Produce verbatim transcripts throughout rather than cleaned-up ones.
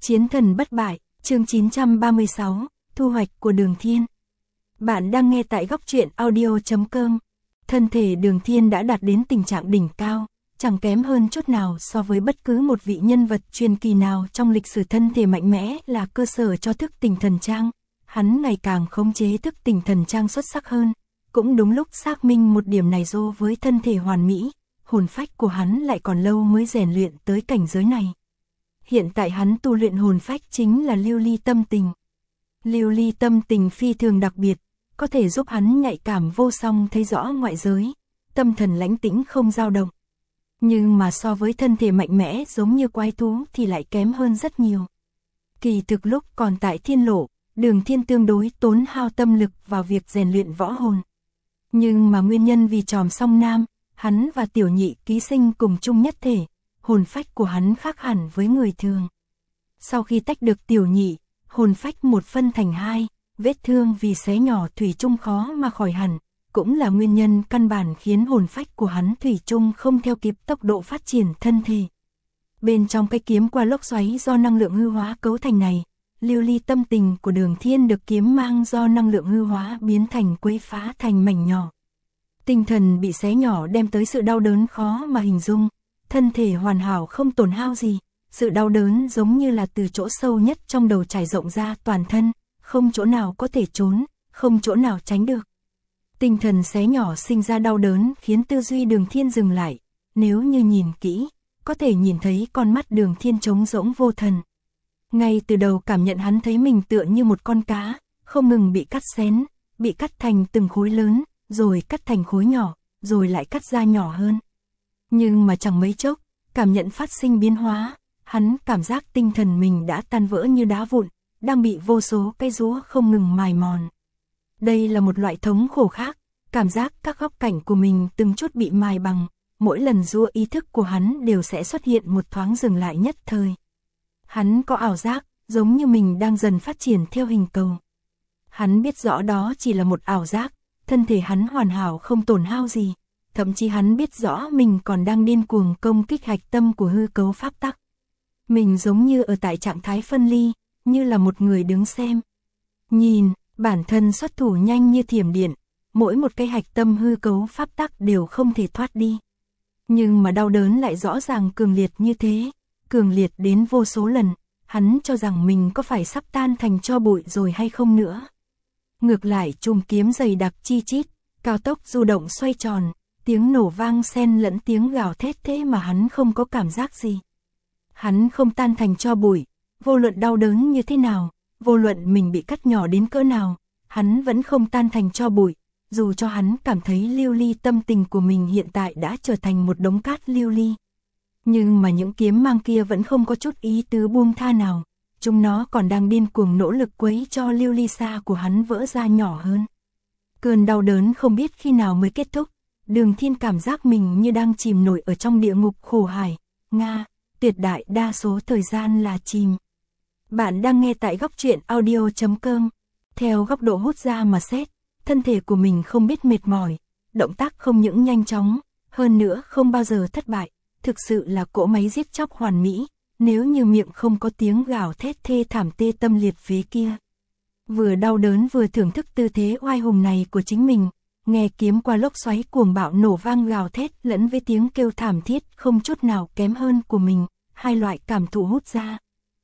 Chiến thần bất bại, chương chín trăm ba mươi sáu, thu hoạch của Đường Thiên. Bạn đang nghe tại góc truyện audio chấm com. Thân thể Đường Thiên đã đạt đến tình trạng đỉnh cao, chẳng kém hơn chút nào so với bất cứ một vị nhân vật truyền kỳ nào trong lịch sử. Thân thể mạnh mẽ là cơ sở cho thức tỉnh thần trang, hắn ngày càng khống chế thức tỉnh thần trang xuất sắc hơn, cũng đúng lúc xác minh một điểm này. Dô với thân thể hoàn mỹ, hồn phách của hắn lại còn lâu mới rèn luyện tới cảnh giới này. Hiện tại hắn tu luyện hồn phách chính là lưu ly tâm tình. Lưu ly tâm tình phi thường đặc biệt, có thể giúp hắn nhạy cảm vô song thấy rõ ngoại giới, tâm thần lãnh tĩnh không dao động. Nhưng mà so với thân thể mạnh mẽ giống như quái thú thì lại kém hơn rất nhiều. Kỳ thực lúc còn tại thiên lộ, Đường Thiên tương đối tốn hao tâm lực vào việc rèn luyện võ hồn. Nhưng mà nguyên nhân vì Tròm Song Nam, hắn và Tiểu Nhị ký sinh cùng chung nhất thể, hồn phách của hắn khác hẳn với người thường. Sau khi tách được Tiểu Nhị, hồn phách một phân thành hai, vết thương vì xé nhỏ thủy chung khó mà khỏi hẳn, cũng là nguyên nhân căn bản khiến hồn phách của hắn thủy chung không theo kịp tốc độ phát triển thân thể. Bên trong cái kiếm qua lốc xoáy do năng lượng hư hóa cấu thành này, lưu ly tâm tình của Đường Thiên được kiếm mang do năng lượng hư hóa biến thành quấy phá thành mảnh nhỏ. Tinh thần bị xé nhỏ đem tới sự đau đớn khó mà hình dung, thân thể hoàn hảo không tổn hao gì, sự đau đớn giống như là từ chỗ sâu nhất trong đầu trải rộng ra toàn thân, không chỗ nào có thể trốn, không chỗ nào tránh được. Tinh thần xé nhỏ sinh ra đau đớn khiến tư duy Đường Thiên dừng lại, nếu như nhìn kỹ, có thể nhìn thấy con mắt Đường Thiên trống rỗng vô thần. Ngay từ đầu cảm nhận hắn thấy mình tựa như một con cá, không ngừng bị cắt xén, bị cắt thành từng khối lớn, rồi cắt thành khối nhỏ, rồi lại cắt ra nhỏ hơn. Nhưng mà chẳng mấy chốc, cảm nhận phát sinh biến hóa, hắn cảm giác tinh thần mình đã tan vỡ như đá vụn, đang bị vô số cái rúa không ngừng mài mòn. Đây là một loại thống khổ khác, cảm giác các góc cảnh của mình từng chút bị mài bằng, mỗi lần rúa ý thức của hắn đều sẽ xuất hiện một thoáng dừng lại nhất thời. Hắn có ảo giác, giống như mình đang dần phát triển theo hình cầu. Hắn biết rõ đó chỉ là một ảo giác, thân thể hắn hoàn hảo không tổn hao gì, thậm chí hắn biết rõ mình còn đang điên cuồng công kích hạch tâm của hư cấu pháp tắc. Mình giống như ở tại trạng thái phân ly, như là một người đứng xem. Nhìn, bản thân xuất thủ nhanh như thiểm điện, mỗi một cái hạch tâm hư cấu pháp tắc đều không thể thoát đi. Nhưng mà đau đớn lại rõ ràng cường liệt như thế, cường liệt đến vô số lần, hắn cho rằng mình có phải sắp tan thành tro bụi rồi hay không nữa. Ngược lại chùm kiếm dày đặc chi chít, cao tốc du động xoay tròn, tiếng nổ vang xen lẫn tiếng gào thét thế mà hắn không có cảm giác gì. Hắn không tan thành tro bụi, vô luận đau đớn như thế nào, vô luận mình bị cắt nhỏ đến cỡ nào, hắn vẫn không tan thành tro bụi, dù cho hắn cảm thấy lưu ly tâm tình của mình hiện tại đã trở thành một đống cát lưu ly. Nhưng mà những kiếm mang kia vẫn không có chút ý tứ buông tha nào, chúng nó còn đang điên cuồng nỗ lực quấy cho lưu ly sa của hắn vỡ ra nhỏ hơn. Cơn đau đớn không biết khi nào mới kết thúc, Đường Thiên cảm giác mình như đang chìm nổi ở trong địa ngục khổ hải, Nga, tuyệt đại đa số thời gian là chìm. Bạn đang nghe tại góc truyện audio chấm com. Theo góc độ hút ra mà xét, thân thể của mình không biết mệt mỏi, động tác không những nhanh chóng, hơn nữa không bao giờ thất bại, thực sự là cỗ máy giết chóc hoàn mỹ, nếu như miệng không có tiếng gào thét thê thảm tê tâm liệt phế kia. Vừa đau đớn vừa thưởng thức tư thế oai hùng này của chính mình, nghe kiếm qua lốc xoáy cuồng bạo nổ vang gào thét lẫn với tiếng kêu thảm thiết không chút nào kém hơn của mình, hai loại cảm thụ hút ra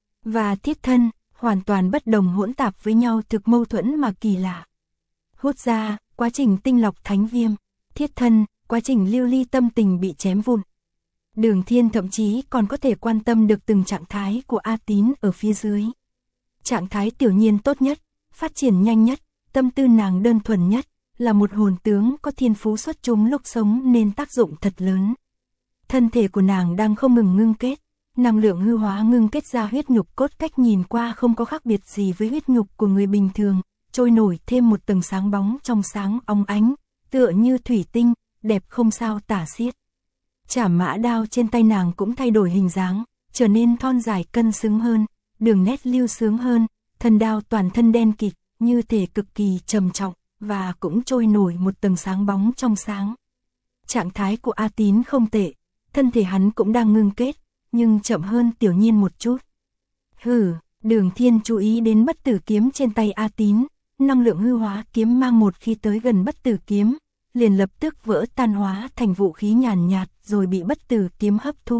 và thiết thân, hoàn toàn bất đồng hỗn tạp với nhau, thực mâu thuẫn mà kỳ lạ. Hút ra, quá trình tinh lọc thánh viêm, thiết thân, quá trình lưu ly tâm tình bị chém vụn. Đường Thiên thậm chí còn có thể quan tâm được từng trạng thái của A Tín ở phía dưới. Trạng thái Tiểu Nhiên tốt nhất, phát triển nhanh nhất, tâm tư nàng đơn thuần nhất, là một hồn tướng có thiên phú xuất chúng lúc sống nên tác dụng thật lớn. Thân thể của nàng đang không ngừng ngưng kết, năng lượng hư hóa ngưng kết ra huyết nhục cốt cách nhìn qua không có khác biệt gì với huyết nhục của người bình thường, trôi nổi thêm một tầng sáng bóng trong sáng óng ánh, tựa như thủy tinh, đẹp không sao tả xiết. Chảm mã đao trên tay nàng cũng thay đổi hình dáng, trở nên thon dài cân xứng hơn, đường nét lưu sướng hơn, thân đao toàn thân đen kịt, như thể cực kỳ trầm trọng, và cũng trôi nổi một tầng sáng bóng trong sáng. Trạng thái của A Tín không tệ, thân thể hắn cũng đang ngưng kết, nhưng chậm hơn Tiểu Nhiên một chút. Hừ, Đường Thiên chú ý đến bất tử kiếm trên tay A Tín, năng lượng hư hóa kiếm mang một khi tới gần bất tử kiếm, liền lập tức vỡ tan hóa thành vũ khí nhàn nhạt rồi bị bất tử kiếm hấp thu.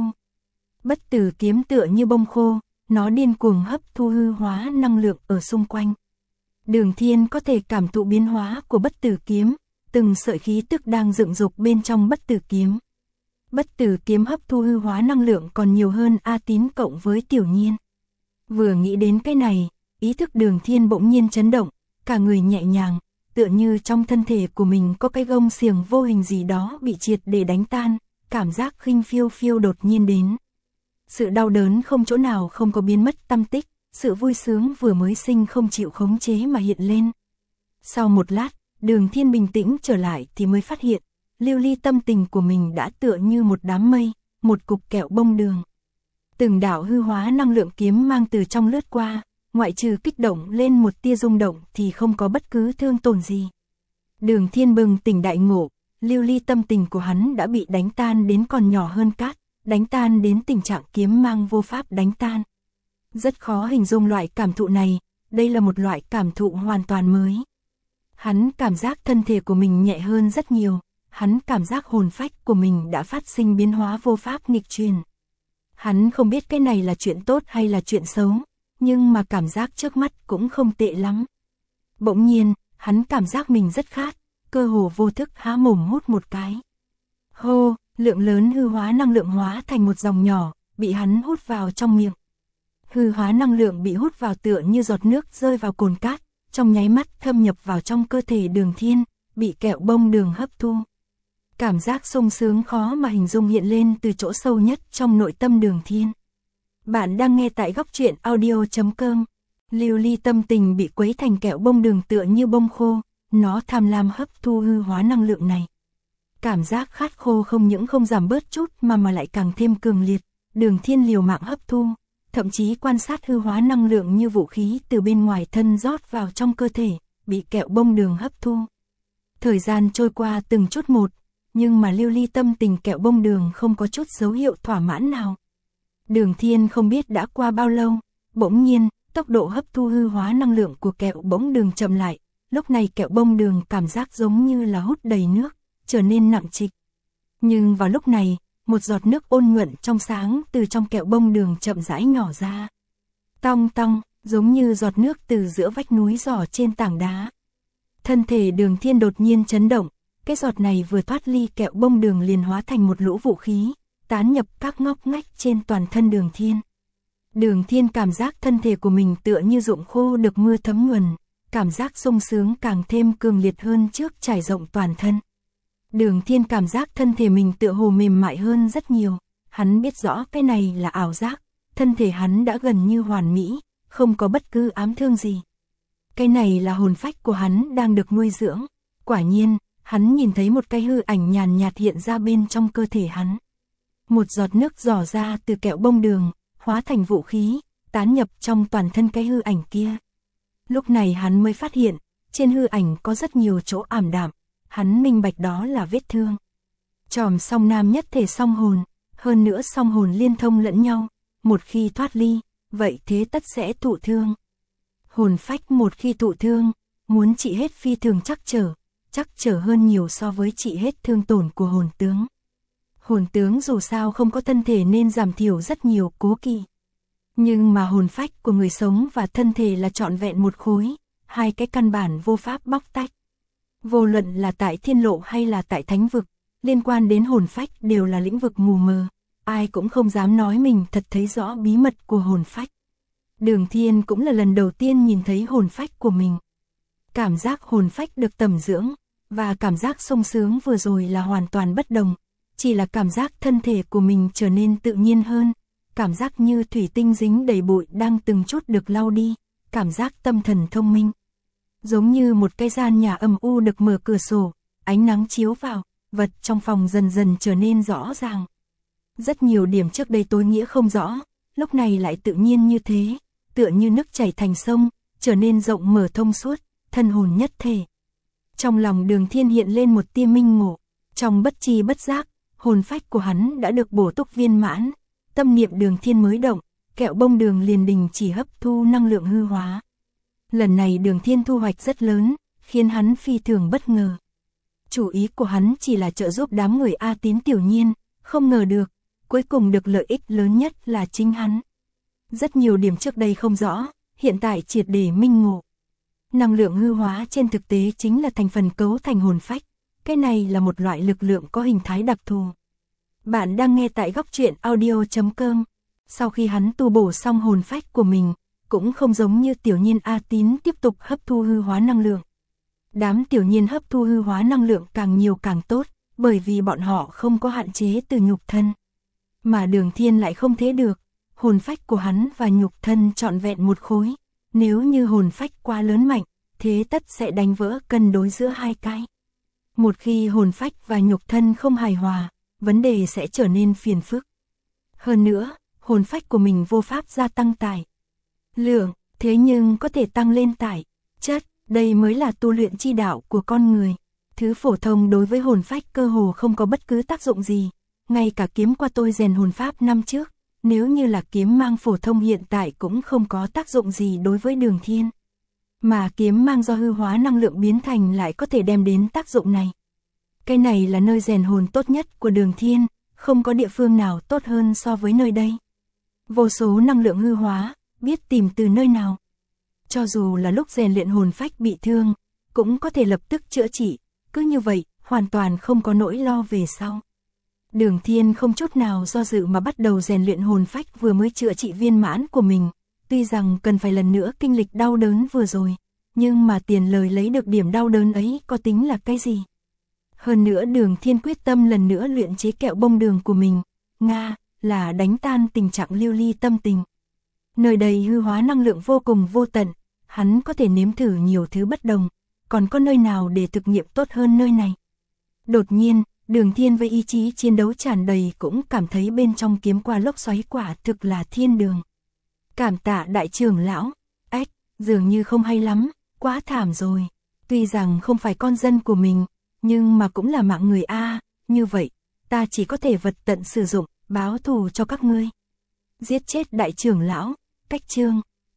Bất tử kiếm tựa như bông khô, nó điên cuồng hấp thu hư hóa năng lượng ở xung quanh. Đường Thiên có thể cảm thụ biến hóa của bất tử kiếm, từng sợi khí tức đang dựng dục bên trong bất tử kiếm. Bất tử kiếm hấp thu hư hóa năng lượng còn nhiều hơn A Tín cộng với Tiểu Nhiên. Vừa nghĩ đến cái này, ý thức Đường Thiên bỗng nhiên chấn động, cả người nhẹ nhàng, tựa như trong thân thể của mình có cái gông xiềng vô hình gì đó bị triệt để đánh tan, cảm giác khinh phiêu phiêu đột nhiên đến. Sự đau đớn không chỗ nào không có biến mất tăm tích, sự vui sướng vừa mới sinh không chịu khống chế mà hiện lên. Sau một lát, Đường Thiên bình tĩnh trở lại thì mới phát hiện, lưu ly tâm tình của mình đã tựa như một đám mây, một cục kẹo bông đường. Từng đạo hư hóa năng lượng kiếm mang từ trong lướt qua, ngoại trừ kích động lên một tia rung động thì không có bất cứ thương tổn gì. Đường Thiên bừng tỉnh đại ngộ, lưu ly tâm tình của hắn đã bị đánh tan đến còn nhỏ hơn cát, đánh tan đến tình trạng kiếm mang vô pháp đánh tan. Rất khó hình dung loại cảm thụ này, đây là một loại cảm thụ hoàn toàn mới. Hắn cảm giác thân thể của mình nhẹ hơn rất nhiều, hắn cảm giác hồn phách của mình đã phát sinh biến hóa vô pháp nghịch truyền. Hắn không biết cái này là chuyện tốt hay là chuyện xấu, nhưng mà cảm giác trước mắt cũng không tệ lắm. Bỗng nhiên, hắn cảm giác mình rất khát, cơ hồ vô thức há mồm hút một cái. Hô, lượng lớn hư hóa năng lượng hóa thành một dòng nhỏ, bị hắn hút vào trong miệng. Hư hóa năng lượng bị hút vào tựa như giọt nước rơi vào cồn cát, trong nháy mắt thâm nhập vào trong cơ thể Đường Thiên, bị kẹo bông đường hấp thu. Cảm giác sung sướng khó mà hình dung hiện lên từ chỗ sâu nhất trong nội tâm Đường Thiên. Bạn đang nghe tại góc truyện audio chấm com. Lưu ly tâm tình bị quấy thành kẹo bông đường tựa như bông khô, nó tham lam hấp thu hư hóa năng lượng này. Cảm giác khát khô không những không giảm bớt chút mà mà lại càng thêm cường liệt, Đường Thiên liều mạng hấp thu, thậm chí quan sát hư hóa năng lượng như vũ khí từ bên ngoài thân rót vào trong cơ thể, bị kẹo bông đường hấp thu. Thời gian trôi qua từng chút một, nhưng mà lưu ly tâm tình kẹo bông đường không có chút dấu hiệu thỏa mãn nào. Đường Thiên không biết đã qua bao lâu, bỗng nhiên, tốc độ hấp thu hư hóa năng lượng của kẹo bông đường chậm lại, lúc này kẹo bông đường cảm giác giống như là hút đầy nước, trở nên nặng trịch. Nhưng vào lúc này, một giọt nước ôn nhuận trong sáng từ trong kẹo bông đường chậm rãi nhỏ ra. Tong tong, giống như giọt nước từ giữa vách núi rỏ trên tảng đá. Thân thể Đường Thiên đột nhiên chấn động, cái giọt này vừa thoát ly kẹo bông đường liền hóa thành một lũ vũ khí, tán nhập các ngóc ngách trên toàn thân Đường Thiên. Đường Thiên cảm giác thân thể của mình tựa như ruộng khô được mưa thấm nhuần, cảm giác sung sướng càng thêm cường liệt hơn trước trải rộng toàn thân. Đường Thiên cảm giác thân thể mình tựa hồ mềm mại hơn rất nhiều, hắn biết rõ cái này là ảo giác, thân thể hắn đã gần như hoàn mỹ, không có bất cứ ám thương gì. Cái này là hồn phách của hắn đang được nuôi dưỡng, quả nhiên, hắn nhìn thấy một cái hư ảnh nhàn nhạt hiện ra bên trong cơ thể hắn. Một giọt nước rỏ ra từ kẹo bông đường, hóa thành vũ khí, tán nhập trong toàn thân cái hư ảnh kia. Lúc này hắn mới phát hiện, trên hư ảnh có rất nhiều chỗ ảm đạm, hắn minh bạch đó là vết thương. Tròm song nam nhất thể song hồn, hơn nữa song hồn liên thông lẫn nhau, một khi thoát ly, vậy thế tất sẽ thụ thương. Hồn phách một khi thụ thương, muốn trị hết phi thường chắc trở, chắc trở hơn nhiều so với trị hết thương tổn của hồn tướng. Hồn tướng dù sao không có thân thể nên giảm thiểu rất nhiều cố kỵ. Nhưng mà hồn phách của người sống và thân thể là trọn vẹn một khối, hai cái căn bản vô pháp bóc tách. Vô luận là tại thiên lộ hay là tại thánh vực, liên quan đến hồn phách đều là lĩnh vực mù mờ, ai cũng không dám nói mình thật thấy rõ bí mật của hồn phách. Đường Thiên cũng là lần đầu tiên nhìn thấy hồn phách của mình. Cảm giác hồn phách được tẩm dưỡng, và cảm giác sung sướng vừa rồi là hoàn toàn bất đồng, chỉ là cảm giác thân thể của mình trở nên tự nhiên hơn, cảm giác như thủy tinh dính đầy bụi đang từng chút được lau đi, cảm giác tâm thần thông minh. Giống như một cái gian nhà âm u được mở cửa sổ, ánh nắng chiếu vào, vật trong phòng dần dần trở nên rõ ràng. Rất nhiều điểm trước đây tối nghĩa không rõ, lúc này lại tự nhiên như thế, tựa như nước chảy thành sông, trở nên rộng mở thông suốt, thân hồn nhất thể. Trong lòng Đường Thiên hiện lên một tia minh ngộ, trong bất tri bất giác, hồn phách của hắn đã được bổ túc viên mãn, tâm niệm Đường Thiên mới động, kẹo bông đường liền đình chỉ hấp thu năng lượng hư hóa. Lần này Đường Thiên thu hoạch rất lớn, khiến hắn phi thường bất ngờ. Chủ ý của hắn chỉ là trợ giúp đám người A Tín Tiểu Nhiên, không ngờ được, cuối cùng được lợi ích lớn nhất là chính hắn. Rất nhiều điểm trước đây không rõ, hiện tại triệt để minh ngộ. Năng lượng hư hóa trên thực tế chính là thành phần cấu thành hồn phách, cái này là một loại lực lượng có hình thái đặc thù. Bạn đang nghe tại góc truyện audio chấm com. Sau khi hắn tu bổ xong hồn phách của mình, cũng không giống như Tiểu Nhiên A Tín tiếp tục hấp thu hư hóa năng lượng. Đám Tiểu Nhiên hấp thu hư hóa năng lượng càng nhiều càng tốt, bởi vì bọn họ không có hạn chế từ nhục thân. Mà Đường Thiên lại không thế được, hồn phách của hắn và nhục thân trọn vẹn một khối. Nếu như hồn phách quá lớn mạnh, thế tất sẽ đánh vỡ cân đối giữa hai cái. Một khi hồn phách và nhục thân không hài hòa, vấn đề sẽ trở nên phiền phức. Hơn nữa, hồn phách của mình vô pháp gia tăng tải lượng, thế nhưng có thể tăng lên tải chất, đây mới là tu luyện chi đạo của con người. Thứ phổ thông đối với hồn phách cơ hồ không có bất cứ tác dụng gì, ngay cả kiếm qua tôi rèn hồn pháp năm trước, nếu như là kiếm mang phổ thông hiện tại cũng không có tác dụng gì đối với Đường Thiên. Mà kiếm mang do hư hóa năng lượng biến thành lại có thể đem đến tác dụng này. Cái này là nơi rèn hồn tốt nhất của Đường Thiên, không có địa phương nào tốt hơn so với nơi đây. Vô số năng lượng hư hóa, biết tìm từ nơi nào. Cho dù là lúc rèn luyện hồn phách bị thương, cũng có thể lập tức chữa trị, cứ như vậy, hoàn toàn không có nỗi lo về sau. Đường Thiên không chút nào do dự mà bắt đầu rèn luyện hồn phách vừa mới chữa trị viên mãn của mình, tuy rằng cần phải lần nữa kinh lịch đau đớn vừa rồi, nhưng mà tiền lời lấy được điểm đau đớn ấy có tính là cái gì? Hơn nữa Đường Thiên quyết tâm lần nữa luyện chế kẹo bông đường của mình, Nga, là đánh tan tình trạng lưu ly tâm tình. Nơi đây hư hóa năng lượng vô cùng vô tận, hắn có thể nếm thử nhiều thứ bất đồng, còn có nơi nào để thực nghiệm tốt hơn nơi này? Đột nhiên, Đường Thiên với ý chí chiến đấu tràn đầy cũng cảm thấy bên trong kiếm qua lốc xoáy quả thực là thiên đường. Cảm tạ đại trưởng lão, ếch, dường như không hay lắm, quá thảm rồi. Tuy rằng không phải con dân của mình, nhưng mà cũng là mạng người A, như vậy, ta chỉ có thể vật tận sử dụng, báo thù cho các ngươi. Giết chết đại trưởng lão, cách chương.